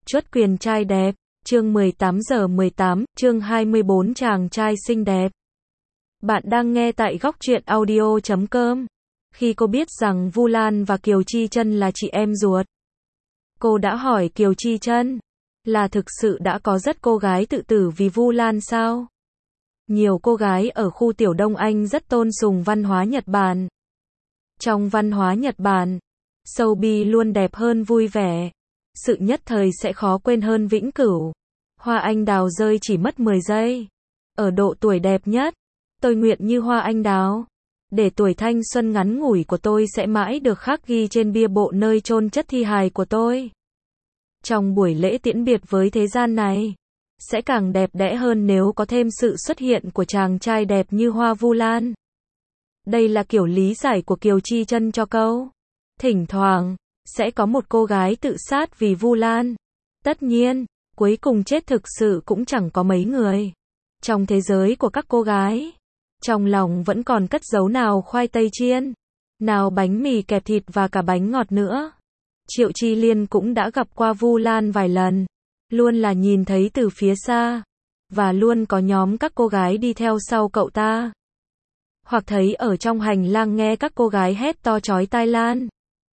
Chuất quyền trai đẹp, chương 18:18, chương 24 chàng trai xinh đẹp. Bạn đang nghe tại góc truyện audio.com. Khi cô biết rằng Vu Lan và Kiều Chi Chân là chị em ruột, cô đã hỏi Kiều Chi Chân, là thực sự đã có rất cô gái tự tử vì Vu Lan sao? Nhiều cô gái ở khu Tiểu Đông Anh rất tôn sùng văn hóa Nhật Bản. Trong văn hóa Nhật Bản, showbiz luôn đẹp hơn vui vẻ. Sự nhất thời sẽ khó quên hơn vĩnh cửu. Hoa anh đào rơi chỉ mất 10 giây. Ở độ tuổi đẹp nhất, tôi nguyện như hoa anh đào. Để tuổi thanh xuân ngắn ngủi của tôi sẽ mãi được khắc ghi trên bia mộ nơi chôn chất thi hài của tôi. Trong buổi lễ tiễn biệt với thế gian này, sẽ càng đẹp đẽ hơn nếu có thêm sự xuất hiện của chàng trai đẹp như Hoa Vu Lan. Đây là kiểu lý giải của Kiều Chi Chân cho câu. Thỉnh thoảng, sẽ có một cô gái tự sát vì Vu Lan. Tất nhiên, cuối cùng chết thực sự cũng chẳng có mấy người. Trong thế giới của các cô gái, trong lòng vẫn còn cất giấu nào khoai tây chiên, nào bánh mì kẹp thịt và cả bánh ngọt nữa. Triệu Chi Liên cũng đã gặp qua Vu Lan vài lần, luôn là nhìn thấy từ phía xa, và luôn có nhóm các cô gái đi theo sau cậu ta. Hoặc thấy ở trong hành lang nghe các cô gái hét to chói tai Lan.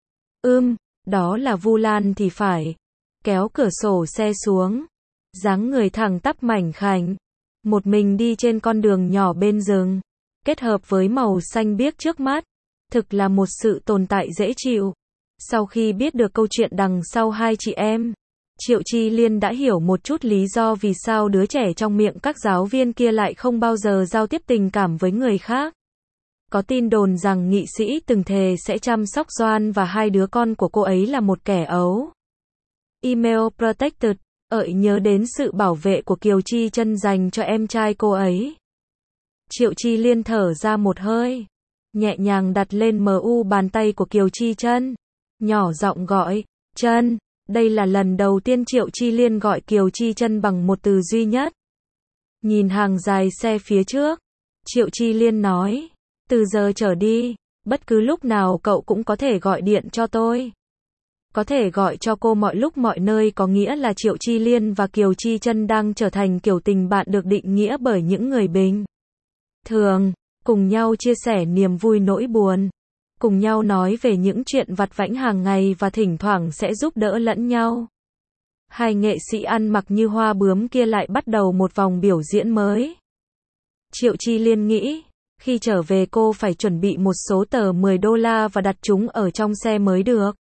Đó là Vu Lan thì phải. Kéo cửa sổ xe xuống, dáng người thẳng tắp mảnh khảnh, một mình đi trên con đường nhỏ bên rừng, kết hợp với màu xanh biếc trước mắt, thực là một sự tồn tại dễ chịu. Sau khi biết được câu chuyện đằng sau hai chị em, Triệu Chi Liên đã hiểu một chút lý do vì sao đứa trẻ trong miệng các giáo viên kia lại không bao giờ giao tiếp tình cảm với người khác. Có tin đồn rằng nghị sĩ từng thề sẽ chăm sóc Doan và hai đứa con của cô ấy là một kẻ ấu. Email protected, nhớ đến sự bảo vệ của Kiều Chi Chân dành cho em trai cô ấy. Triệu Chi Liên thở ra một hơi, nhẹ nhàng đặt lên bàn tay của Kiều Chi Chân, nhỏ giọng gọi, Chân. Đây là lần đầu tiên Triệu Chi Liên gọi Kiều Chi Chân bằng một từ duy nhất. Nhìn hàng dài xe phía trước, Triệu Chi Liên nói, từ giờ trở đi, bất cứ lúc nào cậu cũng có thể gọi điện cho tôi. Có thể gọi cho cô mọi lúc mọi nơi có nghĩa là Triệu Chi Liên và Kiều Chi Chân đang trở thành kiểu tình bạn được định nghĩa bởi những người bình thường, cùng nhau chia sẻ niềm vui nỗi buồn, cùng nhau nói về những chuyện vặt vãnh hàng ngày và thỉnh thoảng sẽ giúp đỡ lẫn nhau. Hai nghệ sĩ ăn mặc như hoa bướm kia lại bắt đầu một vòng biểu diễn mới. Triệu Chi Liên nghĩ, khi trở về cô phải chuẩn bị một số tờ $10 và đặt chúng ở trong xe mới được.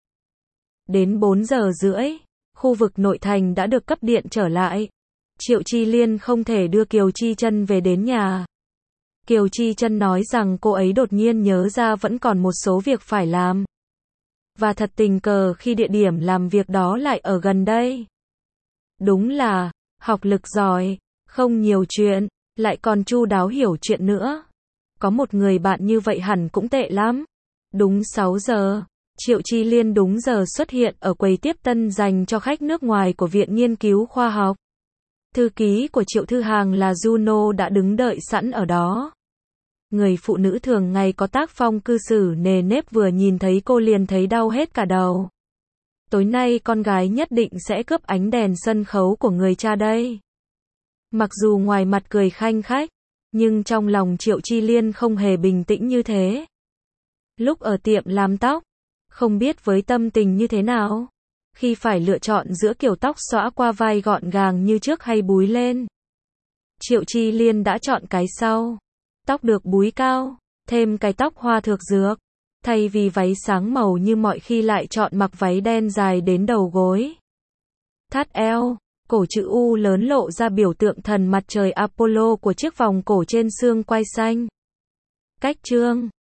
Đến 4 giờ rưỡi, khu vực nội thành đã được cấp điện trở lại. Triệu Chi Liên không thể đưa Kiều Chi Chân về đến nhà. Kiều Chi Chân nói rằng cô ấy đột nhiên nhớ ra vẫn còn một số việc phải làm. Và thật tình cờ khi địa điểm làm việc đó lại ở gần đây. Đúng là, học lực giỏi, không nhiều chuyện, lại còn chu đáo hiểu chuyện nữa. Có một người bạn như vậy hẳn cũng tệ lắm. Đúng 6 giờ, Triệu Chi Liên đúng giờ xuất hiện ở quầy tiếp tân dành cho khách nước ngoài của Viện Nghiên cứu Khoa học. Thư ký của Triệu Thư Hàng là Juno đã đứng đợi sẵn ở đó. Người phụ nữ thường ngày có tác phong cư xử nề nếp vừa nhìn thấy cô liền thấy đau hết cả đầu. Tối nay con gái nhất định sẽ cướp ánh đèn sân khấu của người cha đây. Mặc dù ngoài mặt cười khanh khách, nhưng trong lòng Triệu Chi Liên không hề bình tĩnh như thế. Lúc ở tiệm làm tóc, không biết với tâm tình như thế nào, khi phải lựa chọn giữa kiểu tóc xõa qua vai gọn gàng như trước hay búi lên. Triệu Chi Liên đã chọn cái sau. Tóc được búi cao, thêm cái tóc hoa thược dược. Thay vì váy sáng màu như mọi khi lại chọn mặc váy đen dài đến đầu gối. Thắt eo, cổ chữ U lớn lộ ra biểu tượng thần mặt trời Apollo của chiếc vòng cổ trên xương quai xanh. Cách trương,